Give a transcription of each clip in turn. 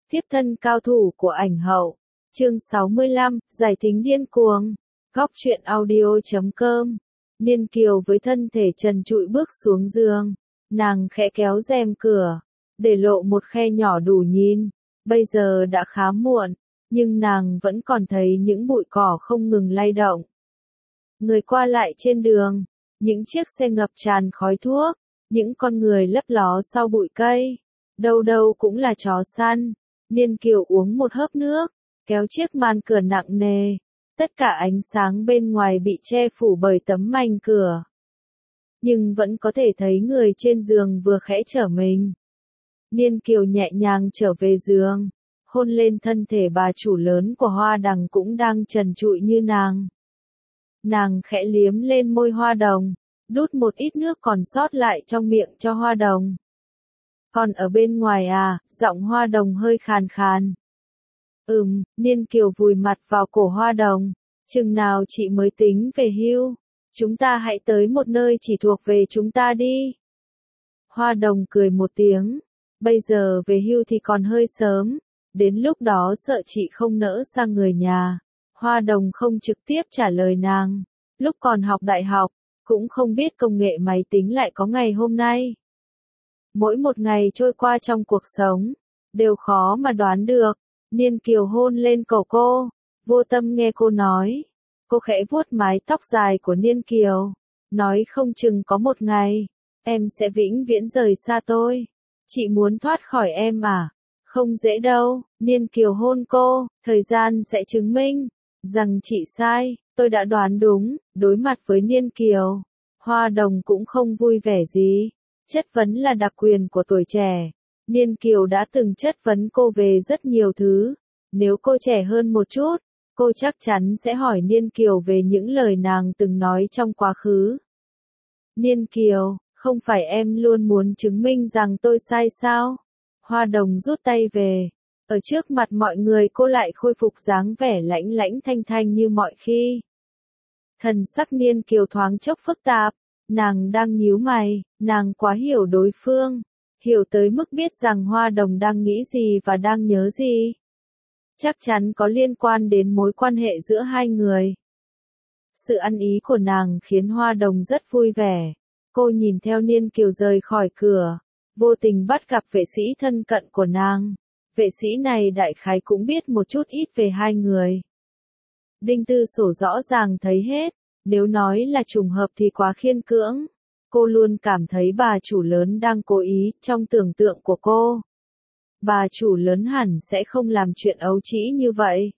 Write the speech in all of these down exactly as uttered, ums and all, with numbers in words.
Tiếp thân cao thủ của ảnh hậu. Chương sáu mươi lăm, giải thính điên cuồng. Góc truyện audio chấm com. Niên Kiều với thân thể trần trụi bước xuống giường. Nàng khẽ kéo rèm cửa, để lộ một khe nhỏ đủ nhìn. Bây giờ đã khá muộn, nhưng nàng vẫn còn thấy những bụi cỏ không ngừng lay động. Người qua lại trên đường, những chiếc xe ngập tràn khói thuốc, những con người lấp ló sau bụi cây. Đâu đâu cũng là chó săn. Niên Kiều uống một hớp nước, kéo chiếc màn cửa nặng nề. Tất cả ánh sáng bên ngoài bị che phủ bởi tấm mành cửa. Nhưng vẫn có thể thấy người trên giường vừa khẽ trở mình. Niên Kiều nhẹ nhàng trở về giường, hôn lên thân thể bà chủ lớn của Hoa Đằng cũng đang trần trụi như nàng. Nàng khẽ liếm lên môi Hoa Đồng, đút một ít nước còn sót lại trong miệng cho Hoa Đồng. Còn ở bên ngoài à, giọng Hoa Đồng hơi khàn khàn. Ừm, Niên Kiều vùi mặt vào cổ Hoa Đồng, chừng nào chị mới tính về hưu, chúng ta hãy tới một nơi chỉ thuộc về chúng ta đi. Hoa Đồng cười một tiếng, bây giờ về hưu thì còn hơi sớm, đến lúc đó sợ chị không nỡ sang người nhà. Hoa Đồng không trực tiếp trả lời nàng, lúc còn học đại học, cũng không biết công nghệ máy tính lại có ngày hôm nay. Mỗi một ngày trôi qua trong cuộc sống, đều khó mà đoán được. Niên Kiều hôn lên cổ cô, vô tâm nghe cô nói. Cô khẽ vuốt mái tóc dài của Niên Kiều, nói không chừng có một ngày, em sẽ vĩnh viễn rời xa tôi. Chị muốn thoát khỏi em à? Không dễ đâu. Niên Kiều hôn cô, thời gian sẽ chứng minh rằng chị sai, tôi đã đoán đúng. Đối mặt với Niên Kiều, Hoa Đồng cũng không vui vẻ gì. Chất vấn là đặc quyền của tuổi trẻ. Niên Kiều đã từng chất vấn cô về rất nhiều thứ. Nếu cô trẻ hơn một chút, cô chắc chắn sẽ hỏi Niên Kiều về những lời nàng từng nói trong quá khứ. Niên Kiều, không phải em luôn muốn chứng minh rằng tôi sai sao? Hoa Đồng rút tay về. Ở trước mặt mọi người cô lại khôi phục dáng vẻ lãnh lãnh thanh thanh như mọi khi. Thần sắc Niên Kiều thoáng chốc phức tạp. Nàng đang nhíu mày, nàng quá hiểu đối phương. Hiểu tới mức biết rằng Hoa Đồng đang nghĩ gì và đang nhớ gì. Chắc chắn có liên quan đến mối quan hệ giữa hai người. Sự ăn ý của nàng khiến Hoa Đồng rất vui vẻ. Cô nhìn theo Niên Kiều rời khỏi cửa, vô tình bắt gặp vệ sĩ thân cận của nàng. Vệ sĩ này đại khái cũng biết một chút ít về hai người. Đinh Tư Sổ rõ ràng thấy hết, nếu nói là trùng hợp thì quá khiên cưỡng. Cô luôn cảm thấy bà chủ lớn đang cố ý trong tưởng tượng của cô. Bà chủ lớn hẳn sẽ không làm chuyện ấu trĩ như vậy.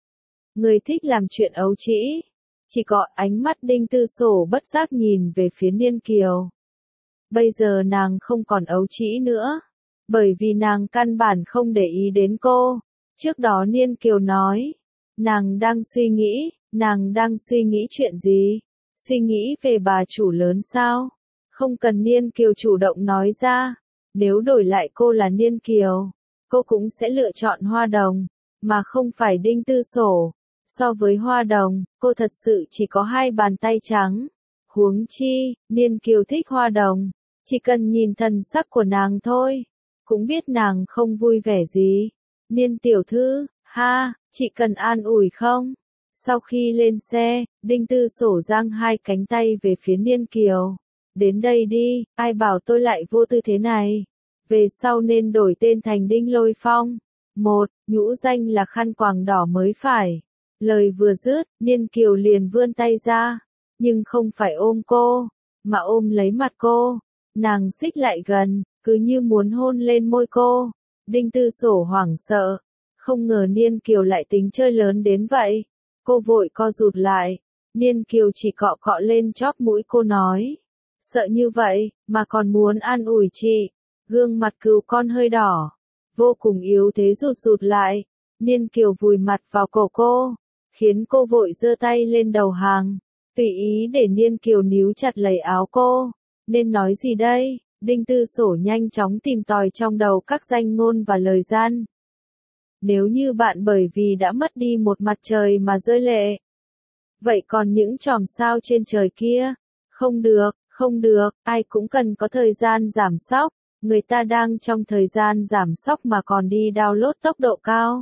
Người thích làm chuyện ấu trĩ. Chỉ có ánh mắt Đinh Tư Sổ bất giác nhìn về phía Niên Kiều. Bây giờ nàng không còn ấu trĩ nữa. Bởi vì nàng căn bản không để ý đến cô. Trước đó Niên Kiều nói. Nàng đang suy nghĩ. Nàng đang suy nghĩ chuyện gì? Suy nghĩ về bà chủ lớn sao? Không cần Niên Kiều chủ động nói ra. Nếu đổi lại cô là Niên Kiều, cô cũng sẽ lựa chọn Hoa Đồng, mà không phải Đinh Tư Sổ. So với Hoa Đồng, cô thật sự chỉ có hai bàn tay trắng. Huống chi, Niên Kiều thích Hoa Đồng, chỉ cần nhìn thần sắc của nàng thôi, cũng biết nàng không vui vẻ gì. Niên tiểu thư, ha, chị cần an ủi không? Sau khi lên xe, Đinh Tư Sổ giang hai cánh tay về phía Niên Kiều. Đến đây đi, ai bảo tôi lại vô tư thế này. Về sau nên đổi tên thành Đinh Lôi Phong. Một, nhũ danh là khăn quàng đỏ mới phải. Lời vừa dứt, Niên Kiều liền vươn tay ra. Nhưng không phải ôm cô, mà ôm lấy mặt cô. Nàng xích lại gần, cứ như muốn hôn lên môi cô. Đinh Tư Sổ hoảng sợ. Không ngờ Niên Kiều lại tính chơi lớn đến vậy. Cô vội co rụt lại. Niên Kiều chỉ cọ cọ lên chóp mũi cô nói. Sợ như vậy, mà còn muốn an ủi chị. Gương mặt cừu con hơi đỏ. Vô cùng yếu thế rụt rụt lại. Niên Kiều vùi mặt vào cổ cô. Khiến cô vội giơ tay lên đầu hàng. Tùy ý để Niên Kiều níu chặt lấy áo cô. Nên nói gì đây? Đinh Tư Sổ nhanh chóng tìm tòi trong đầu các danh ngôn và lời gian. Nếu như bạn bởi vì đã mất đi một mặt trời mà rơi lệ. Vậy còn những chòm sao trên trời kia? Không được, không được, ai cũng cần có thời gian giảm sóc. Người ta đang trong thời gian giảm sóc mà còn đi download tốc độ cao.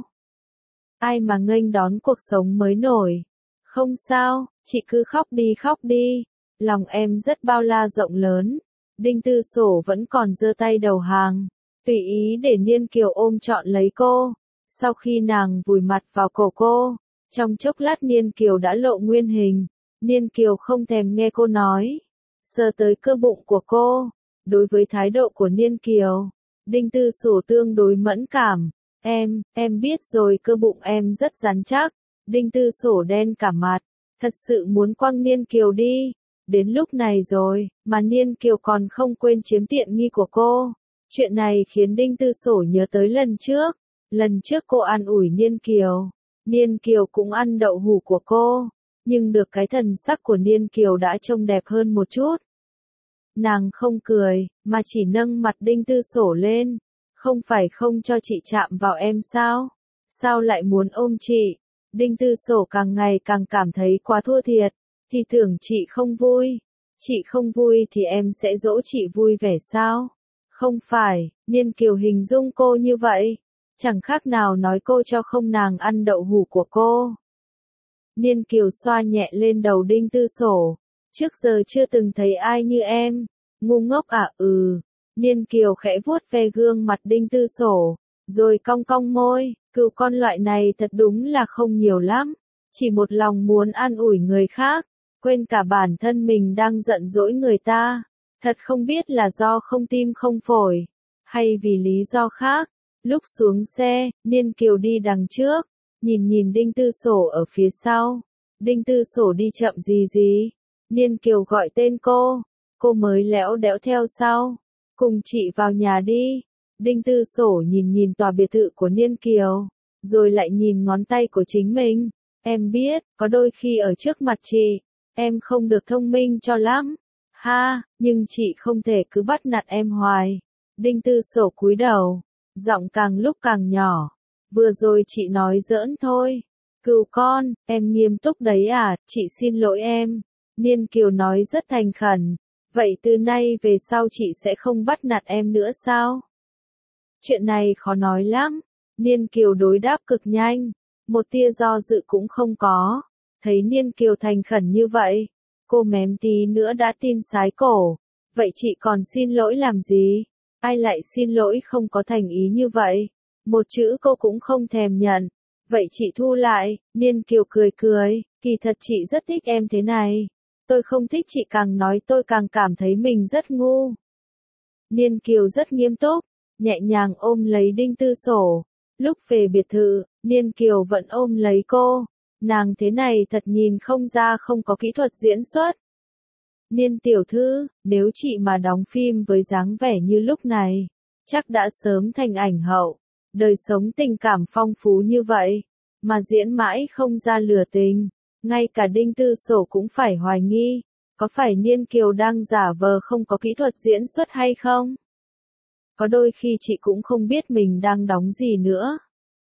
Ai mà nghênh đón cuộc sống mới nổi. Không sao, chị cứ khóc đi khóc đi. Lòng em rất bao la rộng lớn. Đinh Tư Sổ vẫn còn giơ tay đầu hàng. Tùy ý để Niên Kiều ôm trọn lấy cô. Sau khi nàng vùi mặt vào cổ cô, trong chốc lát Niên Kiều đã lộ nguyên hình. Niên Kiều không thèm nghe cô nói. Sờ tới cơ bụng của cô. Đối với thái độ của Niên Kiều, Đinh Tư Sổ tương đối mẫn cảm. Em, em biết rồi, cơ bụng em rất rắn chắc. Đinh Tư Sổ đen cả mặt. Thật sự muốn quăng Niên Kiều đi. Đến lúc này rồi, mà Niên Kiều còn không quên chiếm tiện nghi của cô. Chuyện này khiến Đinh Tư Sổ nhớ tới lần trước. Lần trước cô an ủi Niên Kiều. Niên Kiều cũng ăn đậu hũ của cô. Nhưng được cái thần sắc của Niên Kiều đã trông đẹp hơn một chút. Nàng không cười, mà chỉ nâng mặt Đinh Tư Sổ lên. Không phải không cho chị chạm vào em sao? Sao lại muốn ôm chị? Đinh Tư Sổ càng ngày càng cảm thấy quá thua thiệt. Thì tưởng chị không vui. Chị không vui thì em sẽ dỗ chị vui vẻ sao? Không phải, Niên Kiều hình dung cô như vậy. Chẳng khác nào nói cô cho không nàng ăn đậu hũ của cô. Niên Kiều xoa nhẹ lên đầu Đinh Tư Sổ. Trước giờ chưa từng thấy ai như em. Ngu ngốc à? Ừ. Niên Kiều khẽ vuốt ve gương mặt Đinh Tư Sổ. Rồi cong cong môi. Cừu con loại này thật đúng là không nhiều lắm. Chỉ một lòng muốn an ủi người khác. Quên cả bản thân mình đang giận dỗi người ta. Thật không biết là do không tim không phổi. Hay vì lý do khác. Lúc xuống xe, Niên Kiều đi đằng trước. Nhìn nhìn Đinh Tư Sổ ở phía sau. Đinh Tư Sổ đi chậm gì gì. Niên Kiều gọi tên cô. Cô mới lẽo đẽo theo sau. Cùng chị vào nhà đi. Đinh Tư Sổ nhìn nhìn tòa biệt thự của Niên Kiều. Rồi lại nhìn ngón tay của chính mình. Em biết, có đôi khi ở trước mặt chị, em không được thông minh cho lắm. Ha, nhưng chị không thể cứ bắt nạt em hoài. Đinh Tư Sổ cúi đầu. Giọng càng lúc càng nhỏ. Vừa rồi chị nói giỡn thôi. Cừu con, em nghiêm túc đấy à, chị xin lỗi em. Niên Kiều nói rất thành khẩn. Vậy từ nay về sau chị sẽ không bắt nạt em nữa sao? Chuyện này khó nói lắm. Niên Kiều đối đáp cực nhanh. Một tia do dự cũng không có. Thấy Niên Kiều thành khẩn như vậy. Cô mém tí nữa đã tin sái cổ. Vậy chị còn xin lỗi làm gì? Ai lại xin lỗi không có thành ý như vậy? Một chữ cô cũng không thèm nhận. Vậy chị thu lại. Niên Kiều cười cười. Kỳ thật chị rất thích em thế này. Tôi không thích chị càng nói tôi càng cảm thấy mình rất ngu. Niên Kiều rất nghiêm túc. Nhẹ nhàng ôm lấy Đinh Tư Sổ. Lúc về biệt thự, Niên Kiều vẫn ôm lấy cô. Nàng thế này thật nhìn không ra không có kỹ thuật diễn xuất. Niên tiểu thư, nếu chị mà đóng phim với dáng vẻ như lúc này, chắc đã sớm thành ảnh hậu. Đời sống tình cảm phong phú như vậy, mà diễn mãi không ra lửa tình. Ngay cả Đinh Tư Sổ cũng phải hoài nghi, có phải Niên Kiều đang giả vờ không có kỹ thuật diễn xuất hay không? Có đôi khi chị cũng không biết mình đang đóng gì nữa.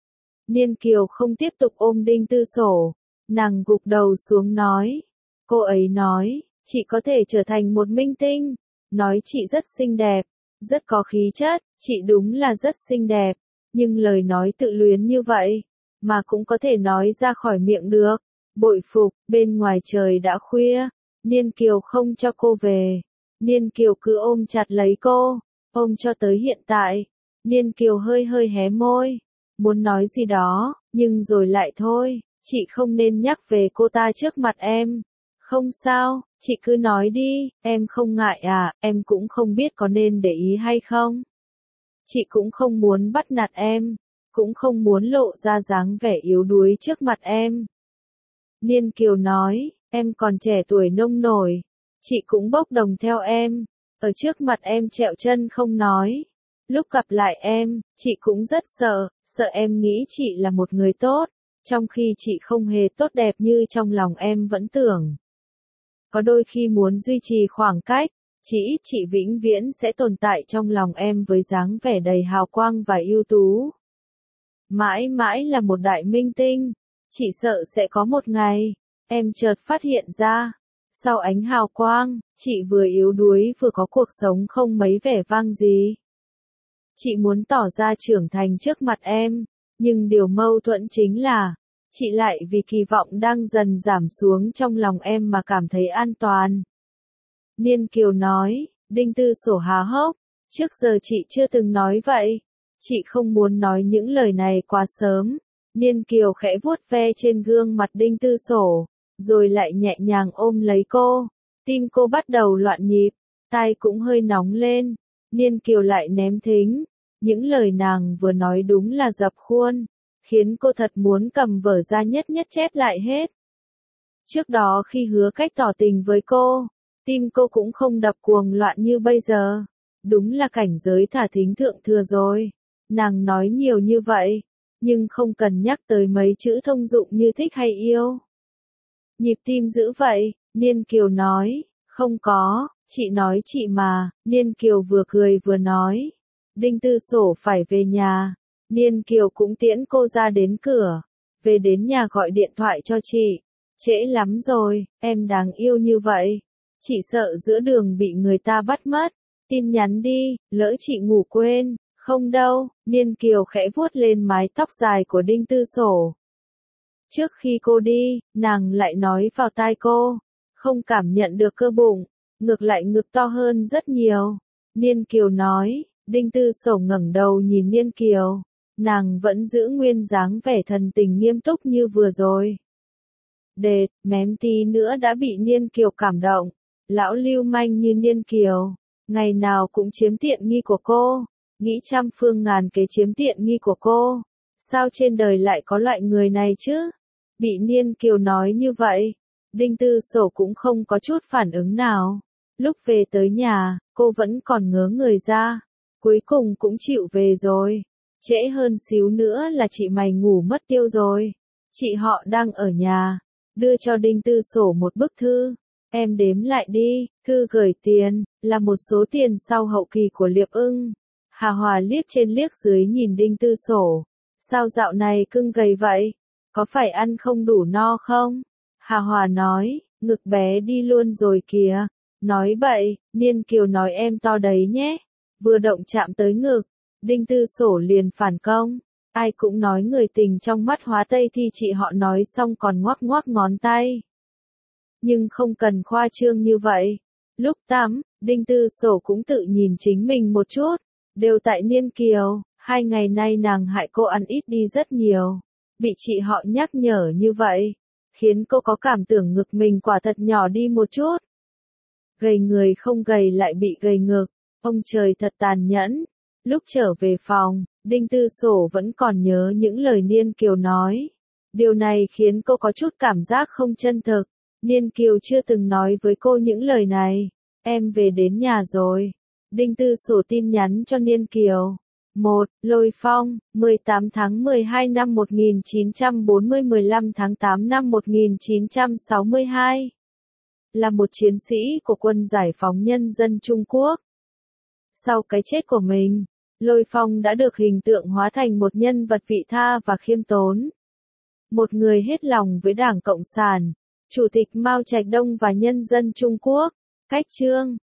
Niên Kiều không tiếp tục ôm Đinh Tư Sổ, nàng gục đầu xuống nói. Cô ấy nói, chị có thể trở thành một minh tinh, nói chị rất xinh đẹp, rất có khí chất, chị đúng là rất xinh đẹp, nhưng lời nói tự luyến như vậy, mà cũng có thể nói ra khỏi miệng được. Bội phục, bên ngoài trời đã khuya, Niên Kiều không cho cô về. Niên Kiều cứ ôm chặt lấy cô, ôm cho tới hiện tại. Niên Kiều hơi hơi hé môi, muốn nói gì đó, nhưng rồi lại thôi, chị không nên nhắc về cô ta trước mặt em. Không sao, chị cứ nói đi, em không ngại à, em cũng không biết có nên để ý hay không. Chị cũng không muốn bắt nạt em, cũng không muốn lộ ra dáng vẻ yếu đuối trước mặt em. Niên Kiều nói, em còn trẻ tuổi nông nổi, chị cũng bốc đồng theo em, ở trước mặt em trẹo chân không nói. Lúc gặp lại em, chị cũng rất sợ, sợ em nghĩ chị là một người tốt, trong khi chị không hề tốt đẹp như trong lòng em vẫn tưởng. Có đôi khi muốn duy trì khoảng cách, chỉ ít chị vĩnh viễn sẽ tồn tại trong lòng em với dáng vẻ đầy hào quang và ưu tú. Mãi mãi là một đại minh tinh, chị sợ sẽ có một ngày, em chợt phát hiện ra, sau ánh hào quang, chị vừa yếu đuối vừa có cuộc sống không mấy vẻ vang gì. Chị muốn tỏ ra trưởng thành trước mặt em, nhưng điều mâu thuẫn chính là, chị lại vì kỳ vọng đang dần giảm xuống trong lòng em mà cảm thấy an toàn. Niên Kiều nói, Đinh Tư Sổ há hốc, trước giờ chị chưa từng nói vậy. Chị không muốn nói những lời này quá sớm. Niên Kiều khẽ vuốt ve trên gương mặt Đinh Tư Sổ, rồi lại nhẹ nhàng ôm lấy cô. Tim cô bắt đầu loạn nhịp, tai cũng hơi nóng lên. Niên Kiều lại ném thính. Những lời nàng vừa nói đúng là dập khuôn, khiến cô thật muốn cầm vở ra nhất nhất chép lại hết. Trước đó khi hứa cách tỏ tình với cô, tim cô cũng không đập cuồng loạn như bây giờ. Đúng là cảnh giới thả thính thượng thừa rồi. Nàng nói nhiều như vậy, nhưng không cần nhắc tới mấy chữ thông dụng như thích hay yêu. Nhịp tim dữ vậy, Niên Kiều nói, không có, chị nói chị mà. Niên Kiều vừa cười vừa nói. Đinh Tư Sổ phải về nhà. Niên Kiều cũng tiễn cô ra đến cửa. Về đến nhà gọi điện thoại cho chị. Trễ lắm rồi, em đáng yêu như vậy. Chị sợ giữa đường bị người ta bắt mất. Tin nhắn đi, lỡ chị ngủ quên. Không đâu, Niên Kiều khẽ vuốt lên mái tóc dài của Đinh Tư Sổ. Trước khi cô đi, nàng lại nói vào tai cô. Không cảm nhận được cơ bụng, ngược lại ngực to hơn rất nhiều. Niên Kiều nói. Đinh Tư Sổ ngẩng đầu nhìn Niên Kiều, nàng vẫn giữ nguyên dáng vẻ thần tình nghiêm túc như vừa rồi. Đệt, mém tí nữa đã bị Niên Kiều cảm động, lão lưu manh như Niên Kiều, ngày nào cũng chiếm tiện nghi của cô, nghĩ trăm phương ngàn kế chiếm tiện nghi của cô. Sao trên đời lại có loại người này chứ? Bị Niên Kiều nói như vậy, Đinh Tư Sổ cũng không có chút phản ứng nào. Lúc về tới nhà, cô vẫn còn ngớ người ra. Cuối cùng cũng chịu về rồi. Trễ hơn xíu nữa là chị mày ngủ mất tiêu rồi. Chị họ đang ở nhà. Đưa cho Đinh Tư Sổ một bức thư. Em đếm lại đi. Thư gửi tiền, là một số tiền sau hậu kỳ của Liệp Ưng. Hà Hòa liếc trên liếc dưới nhìn Đinh Tư Sổ. Sao dạo này cưng gầy vậy? Có phải ăn không đủ no không? Hà Hòa nói, ngực bé đi luôn rồi kìa. Nói bậy, Niên Kiều nói em to đấy nhé. Vừa động chạm tới ngực, Đinh Tư Sổ liền phản công. Ai cũng nói người tình trong mắt hóa tây thì chị họ nói xong còn ngoắc ngoắc ngón tay. Nhưng không cần khoa trương như vậy. Lúc tắm, Đinh Tư Sổ cũng tự nhìn chính mình một chút. Đều tại Niên Kiều, hai ngày nay nàng hại cô ăn ít đi rất nhiều. Bị chị họ nhắc nhở như vậy, khiến cô có cảm tưởng ngực mình quả thật nhỏ đi một chút. Gầy người không gầy lại bị gầy ngực. Ông trời thật tàn nhẫn. Lúc trở về phòng, Đinh Tư Sổ vẫn còn nhớ những lời Niên Kiều nói. Điều này khiến cô có chút cảm giác không chân thực. Niên Kiều chưa từng nói với cô những lời này. Em về đến nhà rồi. Đinh Tư Sổ tin nhắn cho Niên Kiều. một. Lôi Phong, mười tám tháng mười hai năm một nghìn chín trăm bốn mươi, mười lăm tháng tám năm một nghìn chín trăm sáu mươi hai. Là một chiến sĩ của quân giải phóng nhân dân Trung Quốc. Sau cái chết của mình, Lôi Phong đã được hình tượng hóa thành một nhân vật vị tha và khiêm tốn. Một người hết lòng với Đảng Cộng sản, Chủ tịch Mao Trạch Đông và nhân dân Trung Quốc. Cách chương